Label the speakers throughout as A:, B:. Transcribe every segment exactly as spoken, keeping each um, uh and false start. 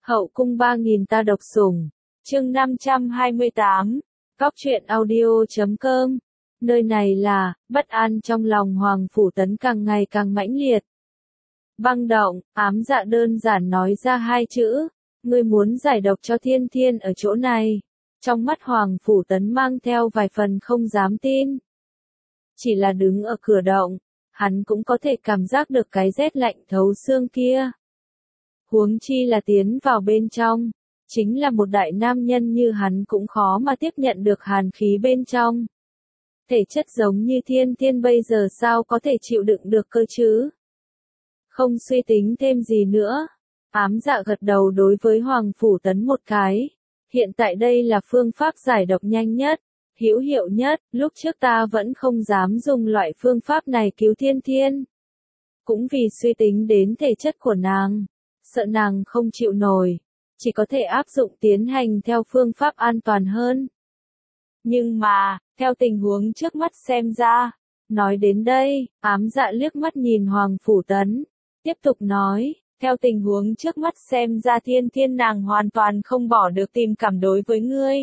A: Hậu cung ba nghìn ta độc sủng, chương năm trăm hai mươi tám, Cóc truyện audio chấm com. Nơi này là, bất an trong lòng Hoàng Phủ Tấn càng ngày càng mãnh liệt. Băng động, ám dạ đơn giản nói ra hai chữ, ngươi muốn giải độc cho Thiên Thiên ở chỗ này. Trong mắt Hoàng Phủ Tấn mang theo vài phần không dám tin. Chỉ là đứng ở cửa động, hắn cũng có thể cảm giác được cái rét lạnh thấu xương kia. Huống chi là tiến vào bên trong, chính là một đại nam nhân như hắn cũng khó mà tiếp nhận được hàn khí bên trong. Thể chất giống như Thiên Thiên bây giờ sao có thể chịu đựng được cơ chứ? Không suy tính thêm gì nữa, ám dạ gật đầu đối với Hoàng Phủ Tấn một cái. Hiện tại đây là phương pháp giải độc nhanh nhất, hữu hiệu nhất, lúc trước ta vẫn không dám dùng loại phương pháp này cứu Thiên Thiên. Cũng vì suy tính đến thể chất của nàng, sợ nàng không chịu nổi, chỉ có thể áp dụng tiến hành theo phương pháp an toàn hơn. Nhưng mà, theo tình huống trước mắt xem ra, nói đến đây, ám dạ liếc mắt nhìn Hoàng Phủ Tấn, tiếp tục nói, theo tình huống trước mắt xem ra Thiên Thiên nàng hoàn toàn không bỏ được tình cảm đối với ngươi.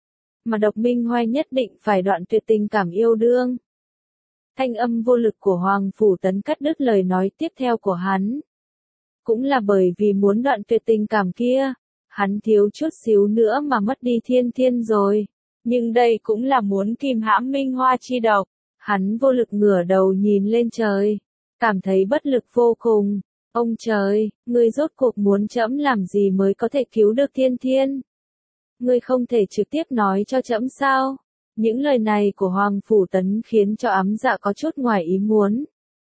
A: Mà Độc Minh Hoài nhất định phải đoạn tuyệt tình cảm yêu đương. Thanh âm vô lực của Hoàng Phủ Tấn cắt đứt lời nói tiếp theo của hắn. Cũng là bởi vì muốn đoạn tuyệt tình cảm kia, hắn thiếu chút xíu nữa mà mất đi Thiên Thiên rồi. Nhưng đây cũng là muốn kìm hãm Minh Hoa chi độc. Hắn vô lực ngửa đầu nhìn lên trời, cảm thấy bất lực vô cùng. Ông trời, ngươi rốt cuộc muốn trẫm làm gì mới có thể cứu được Thiên Thiên? Ngươi không thể trực tiếp nói cho trẫm sao? Những lời này của Hoàng Phủ Tấn khiến cho ám dạ có chút ngoài ý muốn.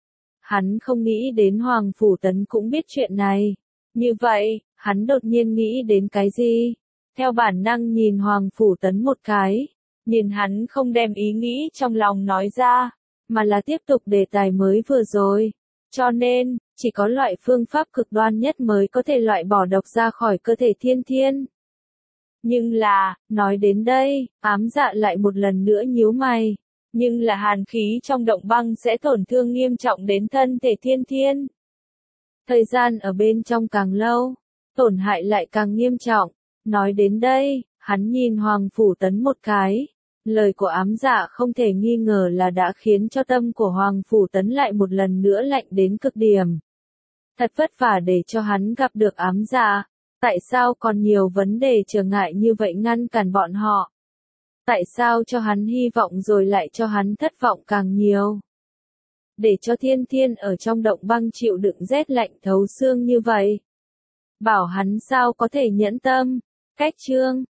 A: Hắn không nghĩ đến Hoàng Phủ Tấn cũng biết chuyện này. Như vậy, hắn đột nhiên nghĩ đến cái gì? Theo bản năng nhìn Hoàng Phủ Tấn một cái, nhìn hắn không đem ý nghĩ trong lòng nói ra, mà là tiếp tục đề tài mới vừa rồi. Cho nên, chỉ có loại phương pháp cực đoan nhất mới có thể loại bỏ độc ra khỏi cơ thể Thiên Thiên. Nhưng là, nói đến đây, ám dạ lại một lần nữa nhíu mày. Nhưng là hàn khí trong động băng sẽ tổn thương nghiêm trọng đến thân thể Thiên Thiên. Thời gian ở bên trong càng lâu, tổn hại lại càng nghiêm trọng. Nói đến đây, hắn nhìn Hoàng Phủ Tấn một cái. Lời của ám dạ không thể nghi ngờ là đã khiến cho tâm của Hoàng Phủ Tấn lại một lần nữa lạnh đến cực điểm. Thật vất vả để cho hắn gặp được ám dạ. Tại sao còn nhiều vấn đề trở ngại như vậy ngăn cản bọn họ? Tại sao cho hắn hy vọng rồi lại cho hắn thất vọng càng nhiều? Để cho Thiên Thiên ở trong động băng chịu đựng rét lạnh thấu xương như vậy. Bảo hắn sao có thể nhẫn tâm? Cách chương